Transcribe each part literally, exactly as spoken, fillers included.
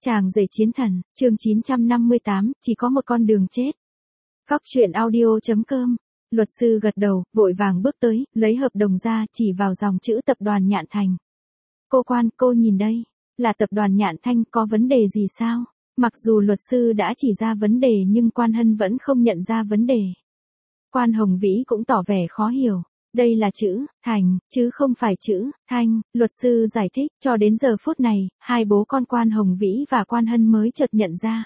Chàng rể chiến thần, chương chín trăm năm mươi tám, chỉ có một con đường chết. Cóc truyện audio chấm com. Luật sư gật đầu, vội vàng bước tới, lấy hợp đồng ra, chỉ vào dòng chữ tập đoàn Nhạn Thành. Cô quan, cô nhìn đây, là tập đoàn Nhạn Thanh, có vấn đề gì sao? Mặc dù luật sư đã chỉ ra vấn đề nhưng Quan Hân vẫn không nhận ra vấn đề. Quan Hồng Vĩ cũng tỏ vẻ khó hiểu. Đây là chữ Thành, chứ không phải chữ Thanh, luật sư giải thích. Cho đến giờ phút này, hai bố con Quan Hồng Vĩ và Quan Hân mới chợt nhận ra.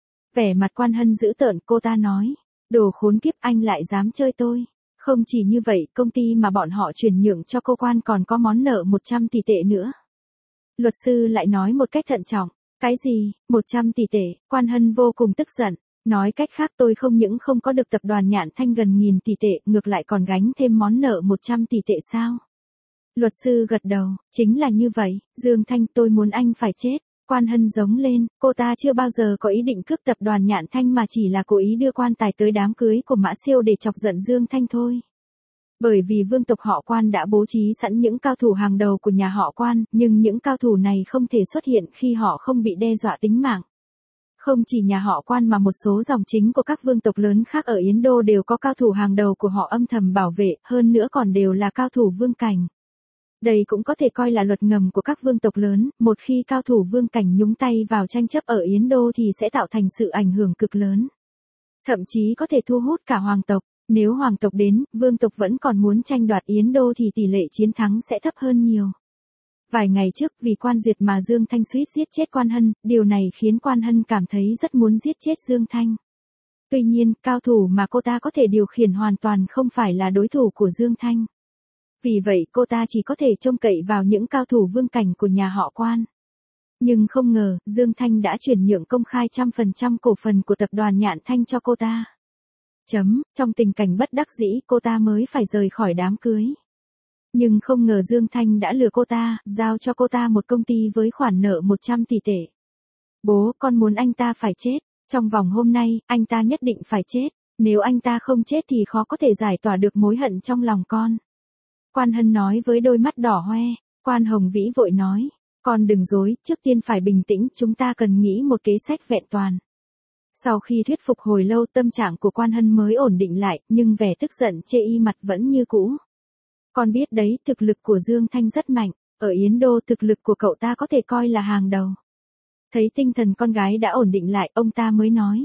Vẻ mặt Quan Hân dữ tợn, cô ta nói, đồ khốn kiếp, anh lại dám chơi tôi. Không chỉ như vậy, công ty mà bọn họ chuyển nhượng cho cô Quan còn có món nợ một trăm tỷ tệ nữa. Luật sư lại nói một cách thận trọng, cái gì, một trăm tỷ tệ? Quan Hân vô cùng tức giận. Nói cách khác, tôi không những không có được tập đoàn Nhạn Thanh gần nghìn tỷ tệ, ngược lại còn gánh thêm món nợ một trăm tỷ tệ sao? Luật sư gật đầu, chính là như vậy, Dương Thanh, tôi muốn anh phải chết. Quan Hân giống lên, cô ta chưa bao giờ có ý định cướp tập đoàn Nhạn Thanh mà chỉ là cố ý đưa quan tài tới đám cưới của Mã Siêu để chọc giận Dương Thanh thôi. Bởi vì vương tộc họ Quan đã bố trí sẵn những cao thủ hàng đầu của nhà họ Quan, nhưng những cao thủ này không thể xuất hiện khi họ không bị đe dọa tính mạng. Không chỉ nhà họ Quan mà một số dòng chính của các vương tộc lớn khác ở Yến Đô đều có cao thủ hàng đầu của họ âm thầm bảo vệ, hơn nữa còn đều là cao thủ vương cảnh. Đây cũng có thể coi là luật ngầm của các vương tộc lớn, một khi cao thủ vương cảnh nhúng tay vào tranh chấp ở Yến Đô thì sẽ tạo thành sự ảnh hưởng cực lớn. Thậm chí có thể thu hút cả hoàng tộc, nếu hoàng tộc đến, vương tộc vẫn còn muốn tranh đoạt Yến Đô thì tỷ lệ chiến thắng sẽ thấp hơn nhiều. Vài ngày trước, vì Quan Diệt mà Dương Thanh suýt giết chết Quan Hân, điều này khiến Quan Hân cảm thấy rất muốn giết chết Dương Thanh. Tuy nhiên, cao thủ mà cô ta có thể điều khiển hoàn toàn không phải là đối thủ của Dương Thanh. Vì vậy cô ta chỉ có thể trông cậy vào những cao thủ vương cảnh của nhà họ Quan. Nhưng không ngờ, Dương Thanh đã chuyển nhượng công khai trăm phần trăm cổ phần của tập đoàn Nhạn Thanh cho cô ta. Chấm, trong tình cảnh bất đắc dĩ, cô ta mới phải rời khỏi đám cưới. Nhưng không ngờ Dương Thanh đã lừa cô ta, giao cho cô ta một công ty với khoản nợ một trăm tỷ tệ. Bố, con muốn anh ta phải chết. Trong vòng hôm nay, anh ta nhất định phải chết. Nếu anh ta không chết thì khó có thể giải tỏa được mối hận trong lòng con. Quan Hân nói với đôi mắt đỏ hoe. Quan Hồng Vĩ vội nói, con đừng dối, trước tiên phải bình tĩnh, chúng ta cần nghĩ một kế sách vẹn toàn. Sau khi thuyết phục hồi lâu, tâm trạng của Quan Hân mới ổn định lại, nhưng vẻ tức giận chê y mặt vẫn như cũ. Con biết đấy, thực lực của Dương Thanh rất mạnh, ở Yến Đô thực lực của cậu ta có thể coi là hàng đầu. Thấy tinh thần con gái đã ổn định lại, ông ta mới nói.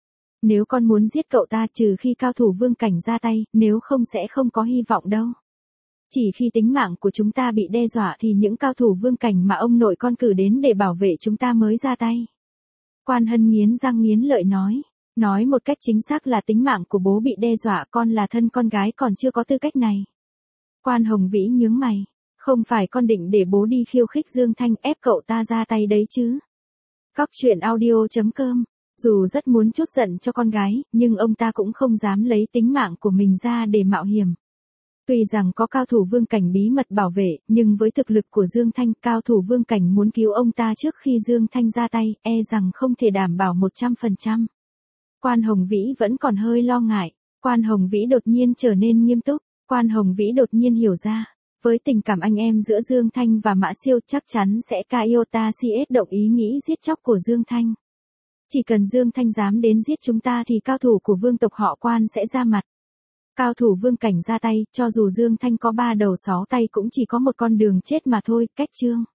Nếu con muốn giết cậu ta trừ khi cao thủ vương cảnh ra tay, nếu không sẽ không có hy vọng đâu. Chỉ khi tính mạng của chúng ta bị đe dọa thì những cao thủ vương cảnh mà ông nội con cử đến để bảo vệ chúng ta mới ra tay. Quan Hân nghiến răng nghiến lợi nói. Nói một cách chính xác là tính mạng của bố bị đe dọa, con là thân con gái còn chưa có tư cách này. Quan Hồng Vĩ nhướng mày. Không phải con định để bố đi khiêu khích Dương Thanh ép cậu ta ra tay đấy chứ. Cóc truyện audio chấm com. Dù rất muốn trút giận cho con gái, nhưng ông ta cũng không dám lấy tính mạng của mình ra để mạo hiểm. Tuy rằng có cao thủ vương cảnh bí mật bảo vệ, nhưng với thực lực của Dương Thanh, cao thủ vương cảnh muốn cứu ông ta trước khi Dương Thanh ra tay, e rằng không thể đảm bảo một trăm phần trăm. Quan Hồng Vĩ vẫn còn hơi lo ngại. Quan Hồng Vĩ đột nhiên trở nên nghiêm túc. Quan Hồng Vĩ đột nhiên hiểu ra, với tình cảm anh em giữa Dương Thanh và Mã Siêu chắc chắn sẽ Iota xê ét động ý nghĩ giết chóc của Dương Thanh. Chỉ cần Dương Thanh dám đến giết chúng ta thì cao thủ của vương tộc họ Quan sẽ ra mặt. Cao thủ vương cảnh ra tay, cho dù Dương Thanh có ba đầu sáu tay cũng chỉ có một con đường chết mà thôi, cách chương.